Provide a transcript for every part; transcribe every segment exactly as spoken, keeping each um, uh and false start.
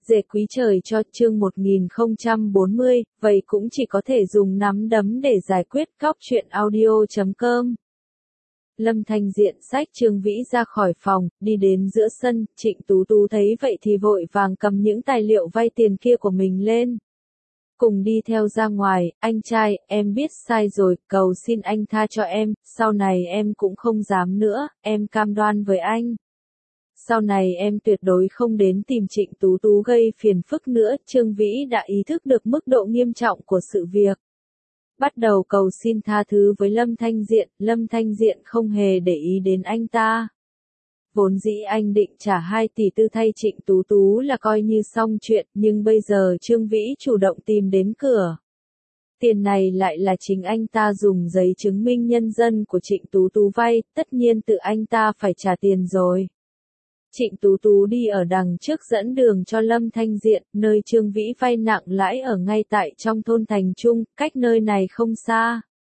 Dệt quý trời cho chương một nghìn không trăm bốn mươi, vậy cũng chỉ có thể dùng nắm đấm để giải quyết. Góc truyện audio chấm com. Lâm Thanh Diện xách Trương Vĩ ra khỏi phòng, đi đến giữa sân, Trịnh Tú Tú thấy vậy thì vội vàng cầm những tài liệu vay tiền kia của mình lên. Cùng đi theo ra ngoài, anh trai, em biết sai rồi, cầu xin anh tha cho em, sau này em cũng không dám nữa, em cam đoan với anh. Sau này em tuyệt đối không đến tìm Trịnh Tú Tú gây phiền phức nữa. Trương Vĩ đã ý thức được mức độ nghiêm trọng của sự việc. Bắt đầu cầu xin tha thứ với Lâm Thanh Diện, Lâm Thanh Diện không hề để ý đến anh ta. Vốn dĩ anh định trả hai tỷ tư thay Trịnh Tú Tú là coi như xong chuyện, nhưng bây giờ Trương Vĩ chủ động tìm đến cửa. Tiền này lại là chính anh ta dùng giấy chứng minh nhân dân của Trịnh Tú Tú vay, tất nhiên tự anh ta phải trả tiền rồi. Trịnh Tú Tú đi ở đằng trước dẫn đường cho Lâm Thanh Diện, nơi Trương Vĩ vay nặng lãi ở ngay tại trong thôn Thành Trung, cách nơi này không xa.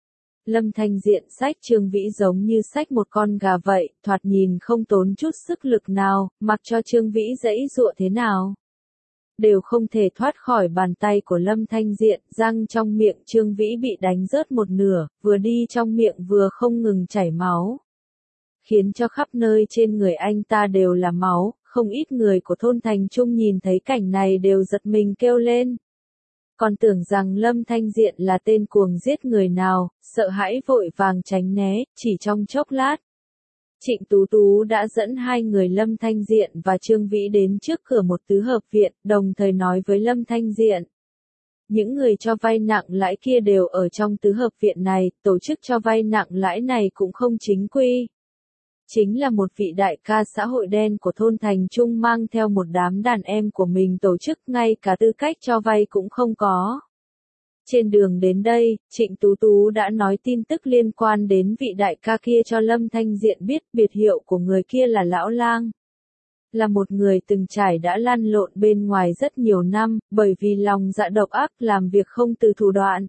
Lâm Thanh Diện xách Trương Vĩ giống như xách một con gà vậy, thoạt nhìn không tốn chút sức lực nào, mặc cho Trương Vĩ giãy giụa thế nào. Đều không thể thoát khỏi bàn tay của Lâm Thanh Diện, răng trong miệng Trương Vĩ bị đánh rớt một nửa, vừa đi trong miệng vừa không ngừng chảy máu. Khiến cho khắp nơi trên người anh ta đều là máu, không ít người của thôn Thành Trung nhìn thấy cảnh này đều giật mình kêu lên. Còn tưởng rằng Lâm Thanh Diện là tên cuồng giết người nào, sợ hãi vội vàng tránh né, chỉ trong chốc lát. Trịnh Tú Tú đã dẫn hai người Lâm Thanh Diện và Trương Vĩ đến trước cửa một tứ hợp viện, đồng thời nói với Lâm Thanh Diện. Những người cho vay nặng lãi kia đều ở trong tứ hợp viện này, tổ chức cho vay nặng lãi này cũng không chính quy. Chính là một vị đại ca xã hội đen của thôn Thành Trung mang theo một đám đàn em của mình tổ chức, ngay cả tư cách cho vay cũng không có. Trên đường đến đây, Trịnh Tú Tú đã nói tin tức liên quan đến vị đại ca kia cho Lâm Thanh Diện biết. Biệt hiệu của người kia là Lão Lang. Là một người từng trải đã lăn lộn bên ngoài rất nhiều năm, bởi vì lòng dạ độc ác làm việc không từ thủ đoạn.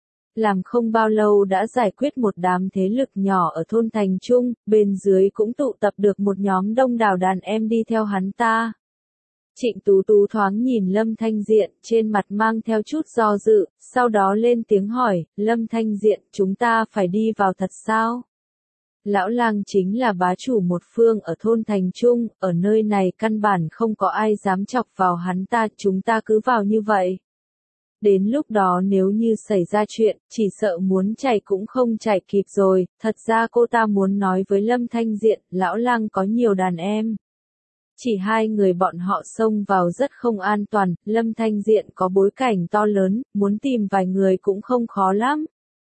Làm không bao lâu đã giải quyết một đám thế lực nhỏ ở thôn Thành Trung, bên dưới cũng tụ tập được một nhóm đông đảo đàn em đi theo hắn ta. Trịnh Tú Tú thoáng nhìn Lâm Thanh Diện, trên mặt mang theo chút do dự, sau đó lên tiếng hỏi, Lâm Thanh Diện, chúng ta phải đi vào thật sao? Lão Lang chính là bá chủ một phương ở thôn Thành Trung, ở nơi này căn bản không có ai dám chọc vào hắn ta, chúng ta cứ vào như vậy. Đến lúc đó nếu như xảy ra chuyện, chỉ sợ muốn chạy cũng không chạy kịp rồi. Thật ra cô ta muốn nói với Lâm Thanh Diện, Lão Lang có nhiều đàn em. Chỉ hai người bọn họ xông vào rất không an toàn, Lâm Thanh Diện có bối cảnh to lớn, muốn tìm vài người cũng không khó lắm.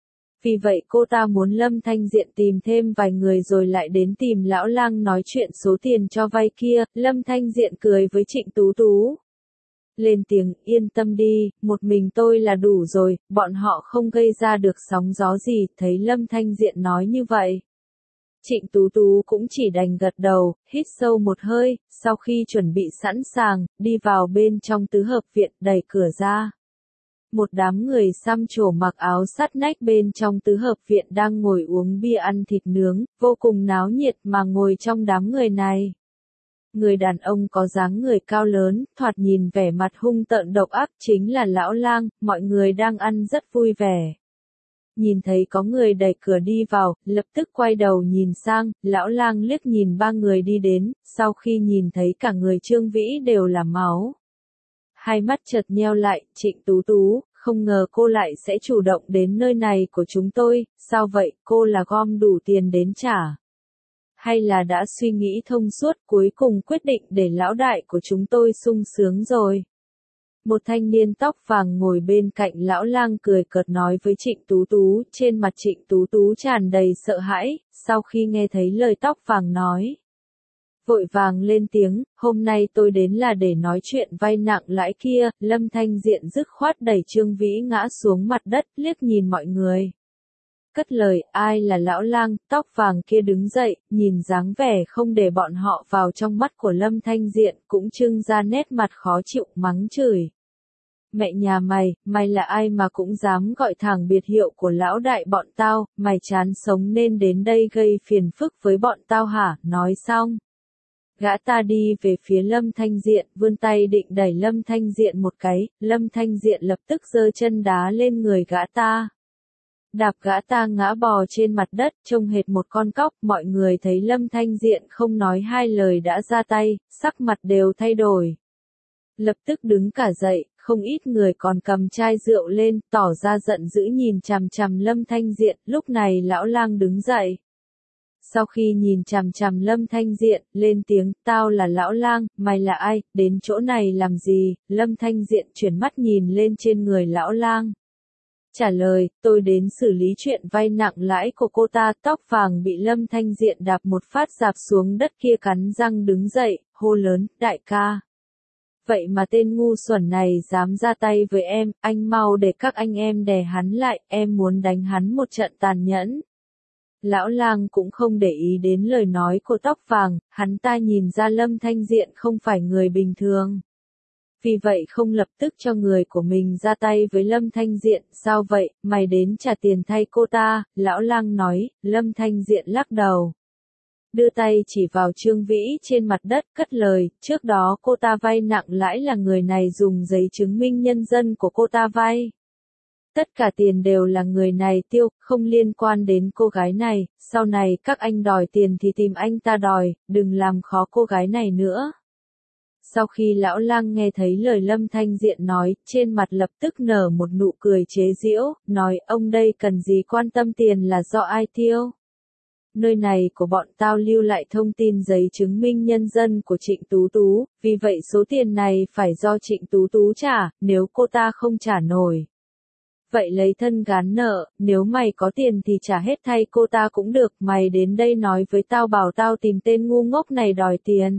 Vì vậy cô ta muốn Lâm Thanh Diện tìm thêm vài người rồi lại đến tìm Lão Lang nói chuyện số tiền cho vay kia. Lâm Thanh Diện cười với Trịnh Tú Tú. Lên tiếng, yên tâm đi, một mình tôi là đủ rồi, bọn họ không gây ra được sóng gió gì. Thấy Lâm Thanh Diện nói như vậy, Trịnh Tú Tú cũng chỉ đành gật đầu, hít sâu một hơi, sau khi chuẩn bị sẵn sàng, đi vào bên trong tứ hợp viện, đẩy cửa ra. Một đám người xăm trổ mặc áo sắt nách bên trong tứ hợp viện đang ngồi uống bia ăn thịt nướng, vô cùng náo nhiệt mà ngồi trong đám người này. Người đàn ông có dáng người cao lớn, thoạt nhìn vẻ mặt hung tợn độc ác, chính là Lão Lang. Mọi người đang ăn rất vui vẻ. Nhìn thấy có người đẩy cửa đi vào, lập tức quay đầu nhìn sang, Lão Lang liếc nhìn ba người đi đến, sau khi nhìn thấy cả người Trương Vĩ đều là máu. Hai mắt chợt nheo lại, Trịnh Tú Tú, không ngờ cô lại sẽ chủ động đến nơi này của chúng tôi, sao vậy, cô là gom đủ tiền đến trả? Hay là đã suy nghĩ thông suốt cuối cùng quyết định để lão đại của chúng tôi sung sướng rồi? Một thanh niên tóc vàng ngồi bên cạnh Lão Lang cười cợt nói với Trịnh Tú Tú, trên mặt Trịnh Tú Tú tràn đầy sợ hãi, sau khi nghe thấy lời tóc vàng nói. Vội vàng lên tiếng, hôm nay tôi đến là để nói chuyện vay nặng lãi kia. Lâm Thanh Diện dứt khoát đẩy Trương Vĩ ngã xuống mặt đất, liếc nhìn mọi người. Cất lời, ai là Lão Lang? Tóc vàng kia đứng dậy, nhìn dáng vẻ không để bọn họ vào trong mắt của Lâm Thanh Diện, cũng trưng ra nét mặt khó chịu, mắng chửi. Mẹ nhà mày, mày là ai mà cũng dám gọi thẳng biệt hiệu của lão đại bọn tao, mày chán sống nên đến đây gây phiền phức với bọn tao hả? Nói xong, Gã ta đi về phía Lâm Thanh Diện, vươn tay định đẩy Lâm Thanh Diện một cái, Lâm Thanh Diện lập tức giơ chân đá lên người gã ta. Đạp gã ta ngã bò trên mặt đất, trông hệt một con cóc, mọi người thấy Lâm Thanh Diện không nói hai lời đã ra tay, sắc mặt đều thay đổi. Lập tức đứng cả dậy, không ít người còn cầm chai rượu lên, tỏ ra giận dữ nhìn chằm chằm Lâm Thanh Diện, lúc này lão lang đứng dậy. Sau khi nhìn chằm chằm Lâm Thanh Diện, lên tiếng, tao là lão lang, mày là ai, đến chỗ này làm gì, Lâm Thanh Diện chuyển mắt nhìn lên trên người lão lang. Trả lời, tôi đến xử lý chuyện vay nặng lãi của cô ta, tóc vàng bị Lâm Thanh Diện đạp một phát dạp xuống đất kia cắn răng đứng dậy, hô lớn, đại ca. Vậy mà tên ngu xuẩn này dám ra tay với em, anh mau để các anh em đè hắn lại, em muốn đánh hắn một trận tàn nhẫn. Lão lang cũng không để ý đến lời nói của tóc vàng, hắn ta nhìn ra Lâm Thanh Diện không phải người bình thường. Vì vậy không lập tức cho người của mình ra tay với Lâm Thanh Diện, sao vậy, mày đến trả tiền thay cô ta, lão lang nói, Lâm Thanh Diện lắc đầu. Đưa tay chỉ vào Trương Vĩ trên mặt đất, cất lời, trước đó cô ta vay nặng lãi là người này dùng giấy chứng minh nhân dân của cô ta vay. Tất cả tiền đều là người này tiêu, không liên quan đến cô gái này, sau này các anh đòi tiền thì tìm anh ta đòi, đừng làm khó cô gái này nữa. Sau khi lão lang nghe thấy lời Lâm Thanh Diện nói, trên mặt lập tức nở một nụ cười chế giễu, nói ông đây cần gì quan tâm tiền là do ai tiêu. Nơi này của bọn tao lưu lại thông tin giấy chứng minh nhân dân của Trịnh Tú Tú, vì vậy số tiền này phải do Trịnh Tú Tú trả, nếu cô ta không trả nổi. Vậy lấy thân gán nợ, nếu mày có tiền thì trả hết thay cô ta cũng được, mày đến đây nói với tao bảo tao tìm tên ngu ngốc này đòi tiền.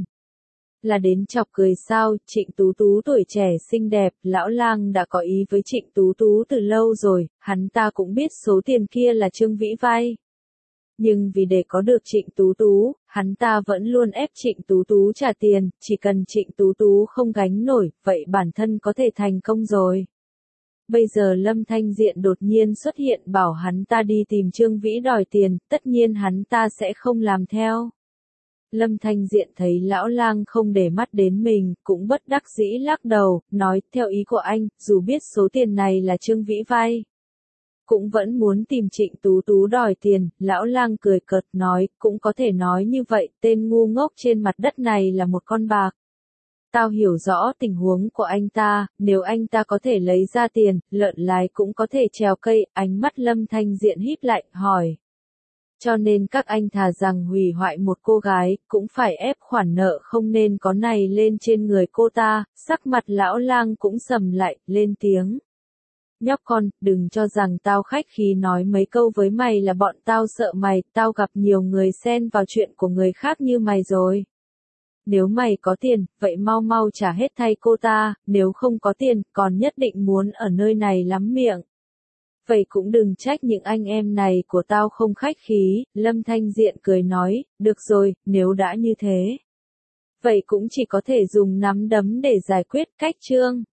Là đến chọc cười sao, Trịnh Tú Tú tuổi trẻ xinh đẹp, lão lang đã có ý với Trịnh Tú Tú từ lâu rồi, hắn ta cũng biết số tiền kia là Trương Vĩ vay. Nhưng vì để có được Trịnh Tú Tú, hắn ta vẫn luôn ép Trịnh Tú Tú trả tiền, chỉ cần Trịnh Tú Tú không gánh nổi, vậy bản thân có thể thành công rồi. Bây giờ Lâm Thanh Diện đột nhiên xuất hiện bảo hắn ta đi tìm Trương Vĩ đòi tiền, tất nhiên hắn ta sẽ không làm theo. Lâm Thanh Diện thấy lão lang không để mắt đến mình, cũng bất đắc dĩ lắc đầu, nói, theo ý của anh, dù biết số tiền này là Trương Vĩ vay, cũng vẫn muốn tìm Trịnh Tú Tú đòi tiền, lão lang cười cợt nói, cũng có thể nói như vậy, tên ngu ngốc trên mặt đất này là một con bạc. Tao hiểu rõ tình huống của anh ta, nếu anh ta có thể lấy ra tiền, lợn lái cũng có thể trèo cây, ánh mắt Lâm Thanh Diện híp lại, hỏi. Cho nên các anh thà rằng hủy hoại một cô gái, cũng phải ép khoản nợ không nên có này lên trên người cô ta, sắc mặt lão lang cũng sầm lại, lên tiếng. Nhóc con, đừng cho rằng tao khách khí nói mấy câu với mày là bọn tao sợ mày, tao gặp nhiều người xen vào chuyện của người khác như mày rồi. Nếu mày có tiền, vậy mau mau trả hết thay cô ta, nếu không có tiền, còn nhất định muốn ở nơi này lắm miệng. Vậy cũng đừng trách những anh em này của tao không khách khí, Lâm Thanh Diện cười nói, được rồi, nếu đã như thế. Vậy cũng chỉ có thể dùng nắm đấm để giải quyết cách chương.